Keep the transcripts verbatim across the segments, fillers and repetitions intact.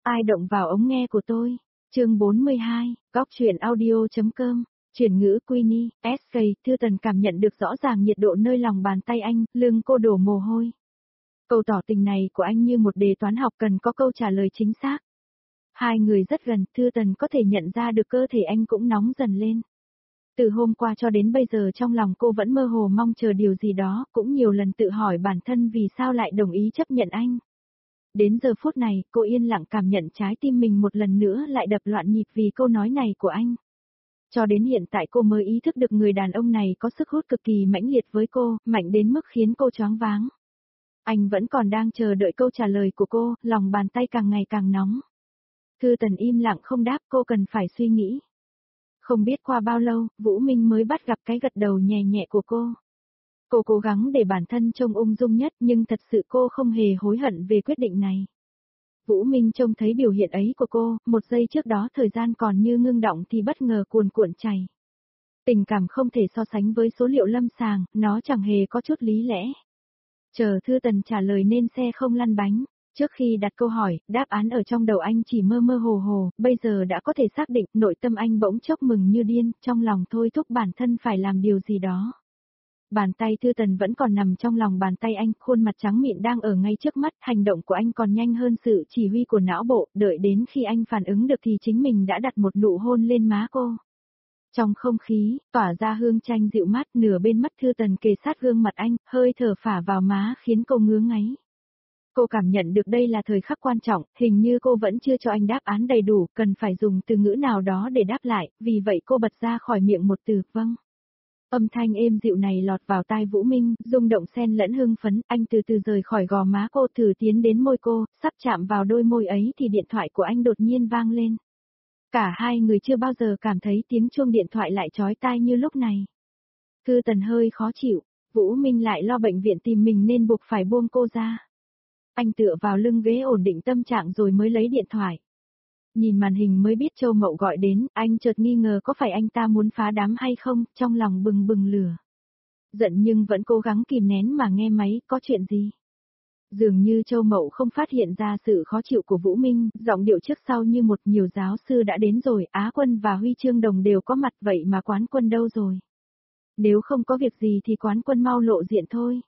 Ai động vào ống nghe của tôi? Chương bốn mươi hai, góc truyện audio.com, chuyển ngữ Queenie, ét ca, Thư Tần cảm nhận được rõ ràng nhiệt độ nơi lòng bàn tay anh, lưng cô đổ mồ hôi. Câu tỏ tình này của anh như một đề toán học cần có câu trả lời chính xác. Hai người rất gần, Thư Tần có thể nhận ra được cơ thể anh cũng nóng dần lên. Từ hôm qua cho đến bây giờ trong lòng cô vẫn mơ hồ mong chờ điều gì đó, cũng nhiều lần tự hỏi bản thân vì sao lại đồng ý chấp nhận anh. Đến giờ phút này, cô yên lặng cảm nhận trái tim mình một lần nữa lại đập loạn nhịp vì câu nói này của anh. Cho đến hiện tại cô mới ý thức được người đàn ông này có sức hút cực kỳ mãnh liệt với cô, mạnh đến mức khiến cô choáng váng. Anh vẫn còn đang chờ đợi câu trả lời của cô, lòng bàn tay càng ngày càng nóng. Thư Tần im lặng không đáp, cô cần phải suy nghĩ. Không biết qua bao lâu, Vũ Minh mới bắt gặp cái gật đầu nhẹ nhẹ của cô. Cô cố gắng để bản thân trông ung dung nhất nhưng thật sự cô không hề hối hận về quyết định này. Vũ Minh trông thấy biểu hiện ấy của cô, một giây trước đó thời gian còn như ngưng động thì bất ngờ cuồn cuộn chảy. Tình cảm không thể so sánh với số liệu lâm sàng, nó chẳng hề có chút lý lẽ. Chờ Thư Tần trả lời nên xe không lăn bánh. Trước khi đặt câu hỏi, đáp án ở trong đầu anh chỉ mơ mơ hồ hồ, bây giờ đã có thể xác định, nội tâm anh bỗng chốc mừng như điên, trong lòng thôi thúc bản thân phải làm điều gì đó. Bàn tay Thư Tần vẫn còn nằm trong lòng bàn tay anh, khuôn mặt trắng mịn đang ở ngay trước mắt, hành động của anh còn nhanh hơn sự chỉ huy của não bộ, đợi đến khi anh phản ứng được thì chính mình đã đặt một nụ hôn lên má cô. Trong không khí, tỏa ra hương chanh dịu mát, nửa bên mắt Thư Tần kề sát gương mặt anh, hơi thở phả vào má khiến cô ngứa ngáy. Cô cảm nhận được đây là thời khắc quan trọng, hình như cô vẫn chưa cho anh đáp án đầy đủ, cần phải dùng từ ngữ nào đó để đáp lại, vì vậy cô bật ra khỏi miệng một từ, vâng. Âm thanh êm dịu này lọt vào tai Vũ Minh, rung động xen lẫn hưng phấn, anh từ từ rời khỏi gò má cô, thử tiến đến môi cô, sắp chạm vào đôi môi ấy thì điện thoại của anh đột nhiên vang lên. Cả hai người chưa bao giờ cảm thấy tiếng chuông điện thoại lại chói tai như lúc này. Thư Tần hơi khó chịu, Vũ Minh lại lo bệnh viện tìm mình nên buộc phải buông cô ra. Anh tựa vào lưng ghế ổn định tâm trạng rồi mới lấy điện thoại. Nhìn màn hình mới biết Châu Mậu gọi đến, anh chợt nghi ngờ có phải anh ta muốn phá đám hay không, trong lòng bừng bừng lửa. Giận nhưng vẫn cố gắng kìm nén mà nghe máy, có chuyện gì? Dường như Châu Mậu không phát hiện ra sự khó chịu của Vũ Minh, giọng điệu trước sau như một nhiều giáo sư đã đến rồi, Á Quân và Huy Chương Đồng đều có mặt vậy mà Quán Quân đâu rồi? Nếu không có việc gì thì Quán Quân mau lộ diện thôi.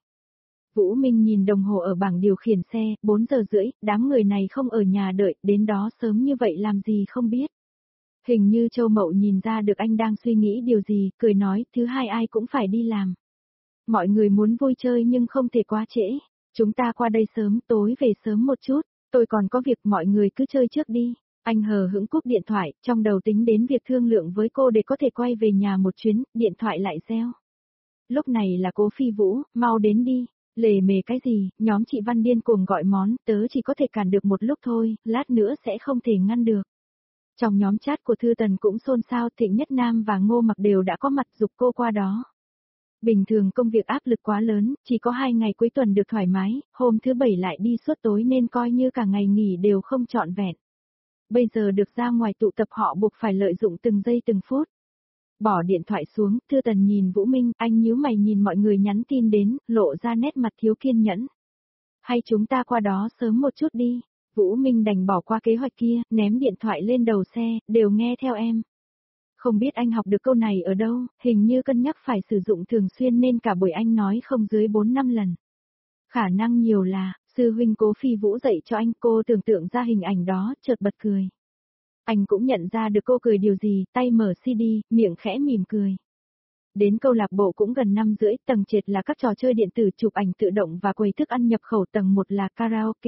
Vũ Minh nhìn đồng hồ ở bảng điều khiển xe, bốn giờ rưỡi, đám người này không ở nhà đợi, đến đó sớm như vậy làm gì không biết. Hình như Châu Mậu nhìn ra được anh đang suy nghĩ điều gì, cười nói, thứ hai ai cũng phải đi làm. Mọi người muốn vui chơi nhưng không thể quá trễ, chúng ta qua đây sớm, tối về sớm một chút, tôi còn có việc mọi người cứ chơi trước đi. Anh hờ hững cúp điện thoại, trong đầu tính đến việc thương lượng với cô để có thể quay về nhà một chuyến, điện thoại lại reo. Lúc này là Cố Phi Vũ, mau đến đi. Lề mề cái gì, nhóm chị Văn điên cuồng gọi món, tớ chỉ có thể cản được một lúc thôi, lát nữa sẽ không thể ngăn được. Trong nhóm chat của Thư Tần cũng xôn xao, Thịnh Nhất Nam và Ngô Mặc đều đã có mặt giục cô qua đó. Bình thường công việc áp lực quá lớn, chỉ có hai ngày cuối tuần được thoải mái, hôm thứ bảy lại đi suốt tối nên coi như cả ngày nghỉ đều không trọn vẹn. Bây giờ được ra ngoài tụ tập họ buộc phải lợi dụng từng giây từng phút. Bỏ điện thoại xuống, Thư Tần nhìn Vũ Minh, anh nhíu mày nhìn mọi người nhắn tin đến, lộ ra nét mặt thiếu kiên nhẫn. Hay chúng ta qua đó sớm một chút đi. Vũ Minh đành bỏ qua kế hoạch kia, ném điện thoại lên đầu xe, đều nghe theo em. Không biết anh học được câu này ở đâu, hình như cân nhắc phải sử dụng thường xuyên nên cả buổi anh nói không dưới bốn năm lần. Khả năng nhiều là, sư huynh Cố Phi Vũ dạy cho anh, cô tưởng tượng ra hình ảnh đó, chợt bật cười. Anh cũng nhận ra được cô cười điều gì, tay mở xê đê, miệng khẽ mỉm cười. Đến câu lạc bộ cũng gần năm rưỡi, tầng trệt là các trò chơi điện tử chụp ảnh tự động và quầy thức ăn nhập khẩu, tầng một là karaoke.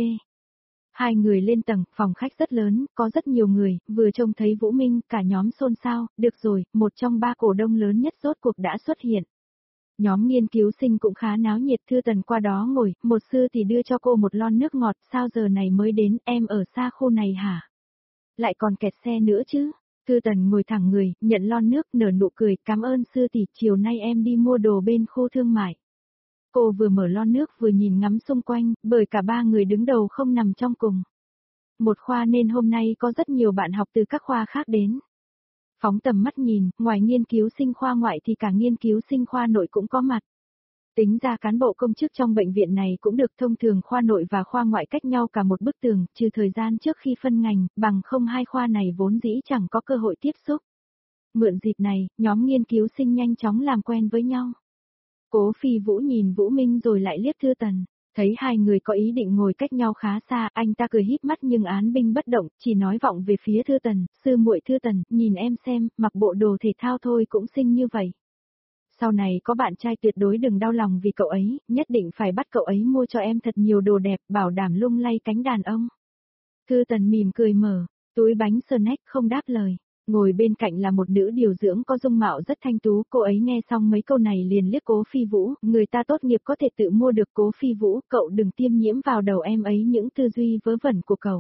Hai người lên tầng, phòng khách rất lớn, có rất nhiều người, vừa trông thấy Vũ Minh, cả nhóm xôn xao, được rồi, một trong ba cổ đông lớn nhất rốt cuộc đã xuất hiện. Nhóm nghiên cứu sinh cũng khá náo nhiệt, Thư Tần qua đó ngồi, một sư thì đưa cho cô một lon nước ngọt, sao giờ này mới đến, em ở xa khu này hả? Lại còn kẹt xe nữa chứ. Thư Tần ngồi thẳng người, nhận lon nước, nở nụ cười, cảm ơn sư tỷ, chiều nay em đi mua đồ bên khu thương mại. Cô vừa mở lon nước vừa nhìn ngắm xung quanh, bởi cả ba người đứng đầu không nằm trong cùng một khoa nên hôm nay có rất nhiều bạn học từ các khoa khác đến. Phóng tầm mắt nhìn, ngoài nghiên cứu sinh khoa ngoại thì cả nghiên cứu sinh khoa nội cũng có mặt. Tính ra cán bộ công chức trong bệnh viện này cũng được, thông thường khoa nội và khoa ngoại cách nhau cả một bức tường, trừ thời gian trước khi phân ngành, bằng không hai khoa này vốn dĩ chẳng có cơ hội tiếp xúc. Mượn dịp này, nhóm nghiên cứu sinh nhanh chóng làm quen với nhau. Cố Phi Vũ nhìn Vũ Minh rồi lại liếc Thư Tần, thấy hai người có ý định ngồi cách nhau khá xa, anh ta cười híp mắt nhưng án binh bất động, chỉ nói vọng về phía Thư Tần, sư muội Thư Tần, nhìn em xem, mặc bộ đồ thể thao thôi cũng xinh như vậy. Sau này có bạn trai tuyệt đối đừng đau lòng vì cậu ấy, nhất định phải bắt cậu ấy mua cho em thật nhiều đồ đẹp, bảo đảm lung lay cánh đàn ông. Thư Tần mỉm cười mở túi bánh snack không đáp lời. Ngồi bên cạnh là một nữ điều dưỡng có dung mạo rất thanh tú, cô ấy nghe xong mấy câu này liền liếc Cố Phi Vũ, người ta tốt nghiệp có thể tự mua được. Cố Phi Vũ, cậu đừng tiêm nhiễm vào đầu em ấy những tư duy vớ vẩn của cậu.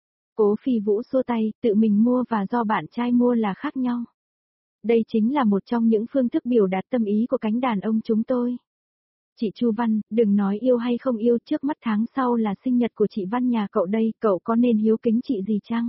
Cố Phi Vũ xua tay, tự mình mua và do bạn trai mua là khác nhau. Đây chính là một trong những phương thức biểu đạt tâm ý của cánh đàn ông chúng tôi. Chị Chu Văn, đừng nói yêu hay không yêu, trước mắt tháng sau là sinh nhật của chị Văn nhà cậu đây, cậu có nên hiếu kính chị gì chăng?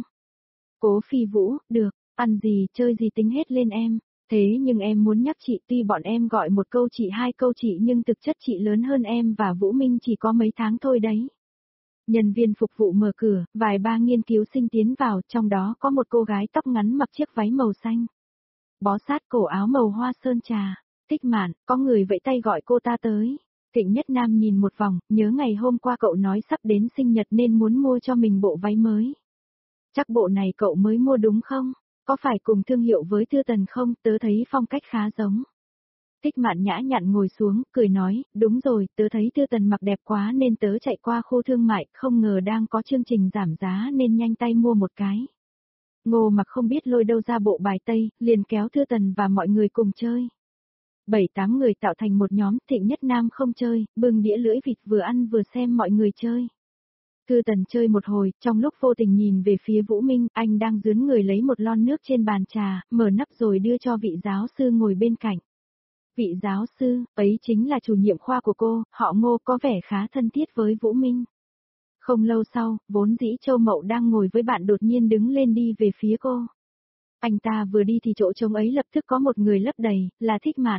Cố Phi Vũ, được. Ăn gì, chơi gì tính hết lên em, thế nhưng em muốn nhắc chị, tuy bọn em gọi một câu chị hai câu chị nhưng thực chất chị lớn hơn em và Vũ Minh chỉ có mấy tháng thôi đấy. Nhân viên phục vụ mở cửa, vài ba nghiên cứu sinh tiến vào, trong đó có một cô gái tóc ngắn mặc chiếc váy màu xanh. Bó sát cổ áo màu hoa sơn trà, Tích Mạn, có người vẫy tay gọi cô ta tới. Thịnh Nhất Nam nhìn một vòng, nhớ ngày hôm qua cậu nói sắp đến sinh nhật nên muốn mua cho mình bộ váy mới. Chắc bộ này cậu mới mua đúng không? Có phải cùng thương hiệu với Thư Tần không, tớ thấy phong cách khá giống. Tích Mạn nhã nhặn ngồi xuống, cười nói, đúng rồi, tớ thấy Thư Tần mặc đẹp quá nên tớ chạy qua khu thương mại, không ngờ đang có chương trình giảm giá nên nhanh tay mua một cái. Ngô Mặc không biết lôi đâu ra bộ bài tây, liền kéo Thư Tần và mọi người cùng chơi. Bảy tám người tạo thành một nhóm, Thịnh Nhất Nam không chơi, bưng đĩa lưỡi vịt vừa ăn vừa xem mọi người chơi. Thư Tần chơi một hồi, trong lúc vô tình nhìn về phía Vũ Minh, anh đang dướn người lấy một lon nước trên bàn trà, mở nắp rồi đưa cho vị giáo sư ngồi bên cạnh. Vị giáo sư, ấy chính là chủ nhiệm khoa của cô, họ Ngô, có vẻ khá thân thiết với Vũ Minh. Không lâu sau, vốn dĩ Châu Mậu đang ngồi với bạn đột nhiên đứng lên đi về phía cô. Anh ta vừa đi thì chỗ trống ấy lập tức có một người lấp đầy, là Thích Mạn.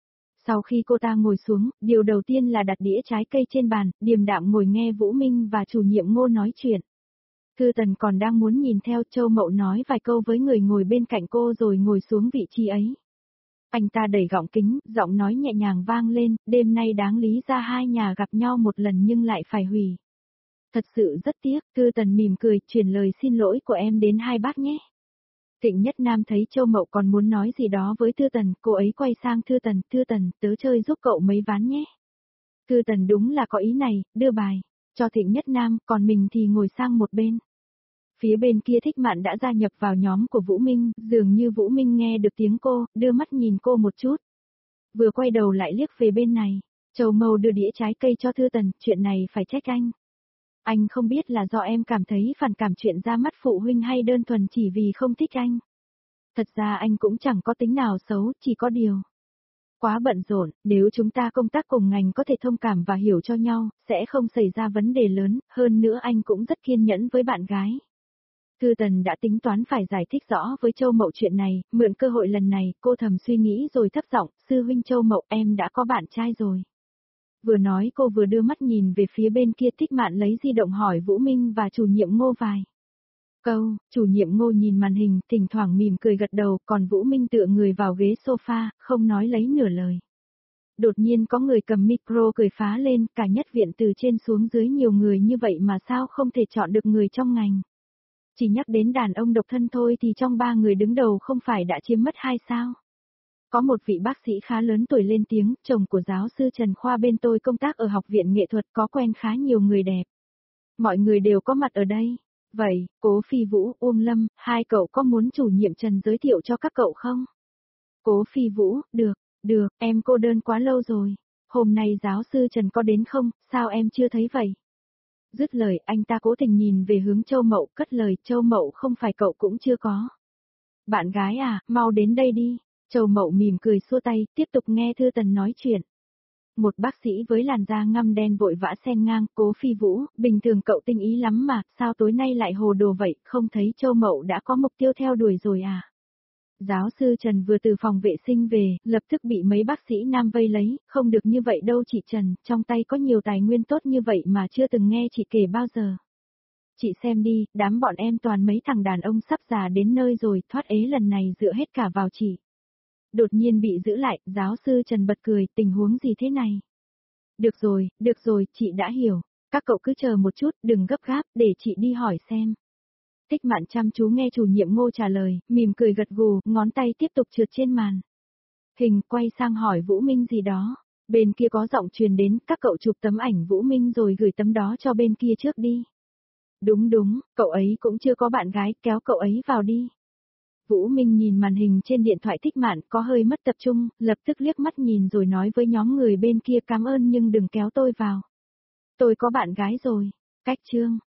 Sau khi cô ta ngồi xuống, điều đầu tiên là đặt đĩa trái cây trên bàn, điềm đạm ngồi nghe Vũ Minh và chủ nhiệm Ngô nói chuyện. Thư Tần còn đang muốn nhìn theo, Châu Mậu nói vài câu với người ngồi bên cạnh cô rồi ngồi xuống vị trí ấy. Anh ta đẩy gọng kính, giọng nói nhẹ nhàng vang lên, đêm nay đáng lý ra hai nhà gặp nhau một lần nhưng lại phải hủy. Thật sự rất tiếc, Thư Tần mỉm cười, truyền lời xin lỗi của em đến hai bác nhé. Thịnh Nhất Nam thấy Châu Mậu còn muốn nói gì đó với Thư Tần, cô ấy quay sang Thư Tần, Thư Tần, tớ chơi giúp cậu mấy ván nhé. Thư Tần đúng là có ý này, đưa bài, cho Thịnh Nhất Nam, còn mình thì ngồi sang một bên. Phía bên kia Thích Mạn đã gia nhập vào nhóm của Vũ Minh, dường như Vũ Minh nghe được tiếng cô, đưa mắt nhìn cô một chút. Vừa quay đầu lại liếc về bên này, Châu Mậu đưa đĩa trái cây cho Thư Tần, chuyện này phải trách anh. Anh không biết là do em cảm thấy phản cảm chuyện ra mắt phụ huynh hay đơn thuần chỉ vì không thích anh. Thật ra anh cũng chẳng có tính nào xấu, chỉ có điều. Quá bận rộn, nếu chúng ta công tác cùng ngành có thể thông cảm và hiểu cho nhau, sẽ không xảy ra vấn đề lớn, hơn nữa anh cũng rất kiên nhẫn với bạn gái. Thư Tần đã tính toán phải giải thích rõ với Châu Mậu chuyện này, mượn cơ hội lần này, cô thầm suy nghĩ rồi thấp giọng, sư huynh Châu Mậu, em đã có bạn trai rồi. Vừa nói cô vừa đưa mắt nhìn về phía bên kia, Thích Mạn lấy di động hỏi Vũ Minh và chủ nhiệm Ngô vài câu, chủ nhiệm Ngô nhìn màn hình, thỉnh thoảng mỉm cười gật đầu, còn Vũ Minh tựa người vào ghế sofa, không nói lấy nửa lời. Đột nhiên có người cầm micro cười phá lên, cả nhất viện từ trên xuống dưới nhiều người như vậy mà sao không thể chọn được người trong ngành. Chỉ nhắc đến đàn ông độc thân thôi thì trong ba người đứng đầu không phải đã chiếm mất hai sao. Có một vị bác sĩ khá lớn tuổi lên tiếng, chồng của giáo sư Trần Khoa bên tôi công tác ở học viện nghệ thuật, có quen khá nhiều người đẹp. Mọi người đều có mặt ở đây. Vậy, Cố Phi Vũ, Uông Lâm, hai cậu có muốn chủ nhiệm Trần giới thiệu cho các cậu không? Cố Phi Vũ, được, được, em cô đơn quá lâu rồi. Hôm nay giáo sư Trần có đến không, sao em chưa thấy vậy? Dứt lời, anh ta cố tình nhìn về hướng Châu Mậu, cất lời, Châu Mậu không phải cậu cũng chưa có. Bạn gái à, mau đến đây đi. Châu Mậu mỉm cười xua tay, tiếp tục nghe Thư Tần nói chuyện. Một bác sĩ với làn da ngăm đen vội vã xen ngang, Cố Phi Vũ, bình thường cậu tinh ý lắm mà, sao tối nay lại hồ đồ vậy, không thấy Châu Mậu đã có mục tiêu theo đuổi rồi à? Giáo sư Trần vừa từ phòng vệ sinh về, lập tức bị mấy bác sĩ nam vây lấy, không được như vậy đâu chị Trần, trong tay có nhiều tài nguyên tốt như vậy mà chưa từng nghe chị kể bao giờ. Chị xem đi, đám bọn em toàn mấy thằng đàn ông sắp già đến nơi rồi, thoát ế lần này dựa hết cả vào chị. Đột nhiên bị giữ lại, giáo sư Trần bật cười, tình huống gì thế này? Được rồi, được rồi, chị đã hiểu. Các cậu cứ chờ một chút, đừng gấp gáp, để chị đi hỏi xem. Tích Mạn chăm chú nghe chủ nhiệm Ngô trả lời, mỉm cười gật gù, ngón tay tiếp tục trượt trên màn. Hình quay sang hỏi Vũ Minh gì đó. Bên kia có giọng truyền đến, các cậu chụp tấm ảnh Vũ Minh rồi gửi tấm đó cho bên kia trước đi. Đúng đúng, cậu ấy cũng chưa có bạn gái, kéo cậu ấy vào đi. Vũ Minh nhìn màn hình trên điện thoại Tích Mạn có hơi mất tập trung, lập tức liếc mắt nhìn rồi nói với nhóm người bên kia cảm ơn nhưng đừng kéo tôi vào. Tôi có bạn gái rồi. Cách chương.